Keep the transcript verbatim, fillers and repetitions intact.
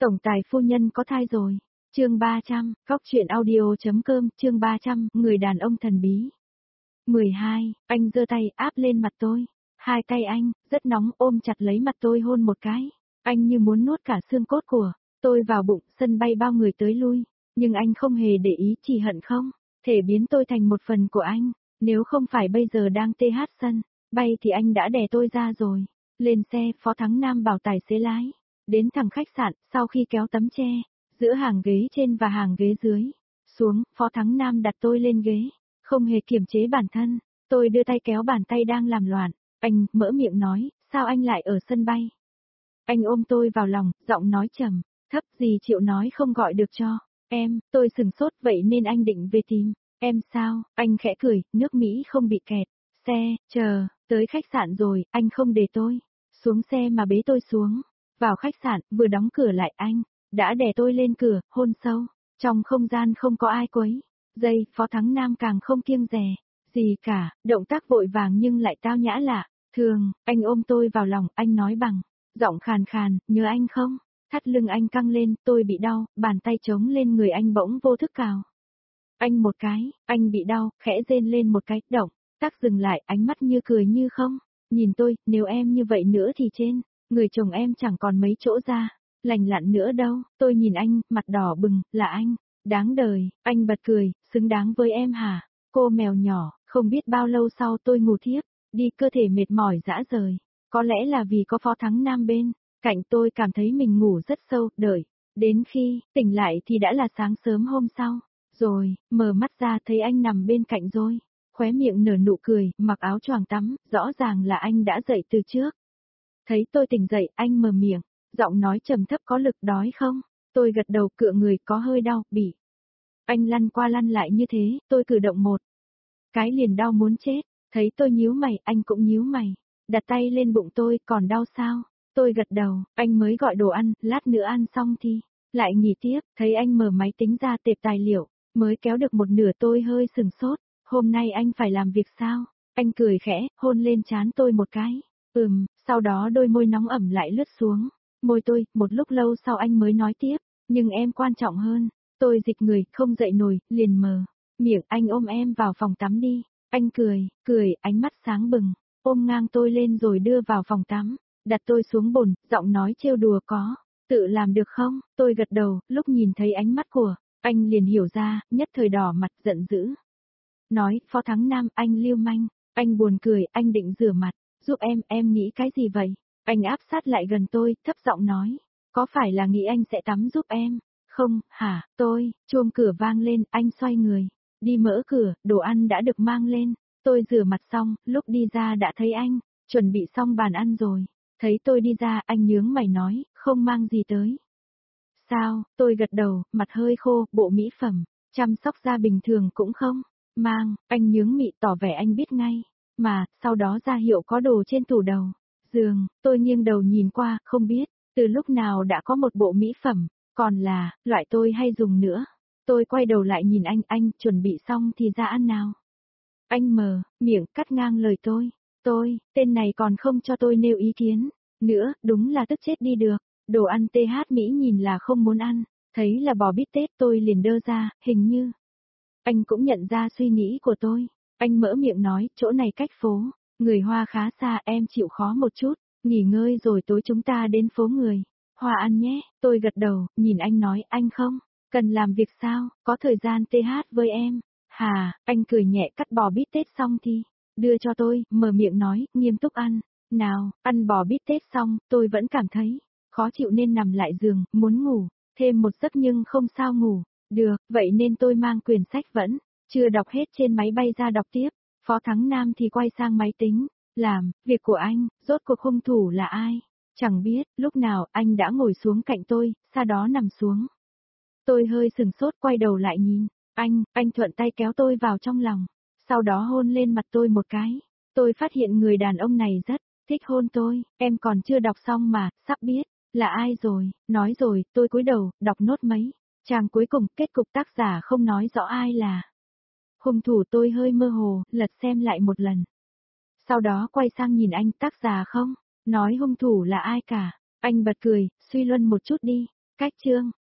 Tổng tài phu nhân có thai rồi. Chương ba trăm, Góc truyện audio.com, chương ba trăm, người đàn ông thần bí. mười hai, anh giơ tay áp lên mặt tôi. Hai tay anh, rất nóng ôm chặt lấy mặt tôi hôn một cái. Anh như muốn nuốt cả xương cốt của tôi vào bụng, sân bay bao người tới lui. Nhưng anh không hề để ý, chỉ hận không thể biến tôi thành một phần của anh. Nếu không phải bây giờ đang tê hát sân bay thì anh đã đè tôi ra rồi. Lên xe, Phó Thắng Nam bảo tài xế lái đến thẳng khách sạn, sau khi kéo tấm che giữa hàng ghế trên và hàng ghế dưới xuống, Phó Thắng Nam đặt tôi lên ghế, không hề kiềm chế bản thân. Tôi đưa tay kéo bàn tay đang làm loạn. Anh mở miệng nói, sao anh lại ở sân bay? Anh ôm tôi vào lòng, giọng nói trầm thấp, gì Triệu nói không gọi được cho em. Tôi sừng sốt, vậy nên anh định về tìm em sao? Anh khẽ cười, nước Mỹ không bị kẹt xe, chờ tới khách sạn rồi, anh không để tôi xuống xe mà bế tôi xuống. Vào khách sạn, vừa đóng cửa lại anh đã đè tôi lên cửa, hôn sâu. Trong không gian không có ai quấy dây, Phó Thắng Nam càng không kiêng dè gì cả, động tác vội vàng nhưng lại tao nhã lạ thường. Anh ôm tôi vào lòng, anh nói bằng giọng khàn khàn, nhớ anh không? Thắt lưng anh căng lên, tôi bị đau, bàn tay chống lên người anh bỗng vô thức cào anh một cái, anh bị đau, khẽ rên lên một cái, động tác dừng lại, ánh mắt như cười như không nhìn tôi. Nếu em như vậy nữa thì trên người chồng em chẳng còn mấy chỗ ra lành lặn nữa đâu. Tôi nhìn anh, mặt đỏ bừng, là anh, đáng đời. Anh bật cười, xứng đáng với em hả? Cô mèo nhỏ. Không biết bao lâu sau tôi ngủ thiếp đi, cơ thể mệt mỏi rã rời. Có lẽ là vì có Phó Thắng Nam bên cạnh, tôi cảm thấy mình ngủ rất sâu. Đợi đến khi tỉnh lại thì đã là sáng sớm hôm sau rồi. Mở mắt ra thấy anh nằm bên cạnh rồi, khóe miệng nở nụ cười, mặc áo choàng tắm, rõ ràng là anh đã dậy từ trước. Thấy tôi tỉnh dậy, anh mở miệng, giọng nói trầm thấp, có lực đói không? Tôi gật đầu, cựa người, có hơi đau, bị anh lăn qua lăn lại như thế, tôi cử động một cái liền đau muốn chết. Thấy tôi nhíu mày, anh cũng nhíu mày, đặt tay lên bụng tôi, còn đau sao? Tôi gật đầu, anh mới gọi đồ ăn, lát nữa ăn xong thì lại nghỉ tiếp. Thấy anh mở máy tính ra tệp tài liệu, mới kéo được một nửa, tôi hơi sừng sốt. Hôm nay anh phải làm việc sao? Anh cười khẽ, hôn lên trán tôi một cái. Ừm, sau đó đôi môi nóng ẩm lại lướt xuống môi tôi. Một lúc lâu sau anh mới nói tiếp, nhưng em quan trọng hơn. Tôi dịch người, không dậy nổi, liền mờ miệng. Anh ôm em vào phòng tắm đi. Anh cười, cười, ánh mắt sáng bừng, ôm ngang tôi lên rồi đưa vào phòng tắm, đặt tôi xuống bồn, giọng nói trêu đùa, có tự làm được không? Tôi gật đầu, lúc nhìn thấy ánh mắt của anh liền hiểu ra, nhất thời đỏ mặt giận dữ. Nói, Phó Thắng Nam, anh lưu manh. Anh buồn cười, anh định rửa mặt giúp em, em nghĩ cái gì vậy? Anh áp sát lại gần tôi, thấp giọng nói, có phải là nghĩ anh sẽ tắm giúp em? Không, hả? Tôi, chuông cửa vang lên, anh xoay người đi mở cửa, đồ ăn đã được mang lên. Tôi rửa mặt xong, lúc đi ra đã thấy anh chuẩn bị xong bàn ăn rồi. Thấy tôi đi ra, anh nhướng mày nói, không mang gì tới sao? Tôi gật đầu, mặt hơi khô, bộ mỹ phẩm chăm sóc da bình thường cũng không mang. Anh nhướng mị, tỏ vẻ anh biết ngay mà. Sau đó ra hiệu có đồ trên tủ đầu giường. Tôi nghiêng đầu nhìn qua, không biết từ lúc nào đã có một bộ mỹ phẩm, còn là loại tôi hay dùng nữa. Tôi quay đầu lại nhìn anh, anh chuẩn bị xong thì ra ăn nào. Anh mờ miệng, cắt ngang lời tôi. Tôi, tên này còn không cho tôi nêu ý kiến nữa, đúng là tức chết đi được. Đồ ăn tê hát Mỹ nhìn là không muốn ăn, thấy là bò bít tết, tôi liền đơ ra, hình như anh cũng nhận ra suy nghĩ của tôi. Anh mở miệng nói, chỗ này cách phố người Hoa khá xa, em chịu khó một chút, nghỉ ngơi rồi tối chúng ta đến phố người Hoa ăn nhé. Tôi gật đầu, nhìn anh nói, anh không cần làm việc sao, có thời gian tê hát với em. Hà, anh cười nhẹ, cắt bò bít tết xong thì đưa cho tôi, mở miệng nói, nghiêm túc ăn. Nào, ăn bò bít tết xong, tôi vẫn cảm thấy khó chịu nên nằm lại giường, muốn ngủ thêm một giấc nhưng không sao ngủ được, vậy nên tôi mang quyển sách vẫn chưa đọc hết trên máy bay ra đọc tiếp. Phó Thắng Nam thì quay sang máy tính làm việc của anh. Rốt cuộc hung thủ là ai? Chẳng biết. Lúc nào anh đã ngồi xuống cạnh tôi, sau đó nằm xuống. Tôi hơi sừng sốt, quay đầu lại nhìn anh. Anh thuận tay kéo tôi vào trong lòng, sau đó hôn lên mặt tôi một cái. Tôi phát hiện người đàn ông này rất thích hôn tôi. Em còn chưa đọc xong mà, sắp biết là ai rồi. Nói rồi, tôi cúi đầu, đọc nốt mấy trang cuối cùng. Kết cục tác giả không nói rõ ai là hung thủ. Tôi hơi mơ hồ, lật xem lại một lần. Sau đó quay sang nhìn anh, tác giả không nói hung thủ là ai cả. Anh bật cười, suy luận một chút đi. Cách chương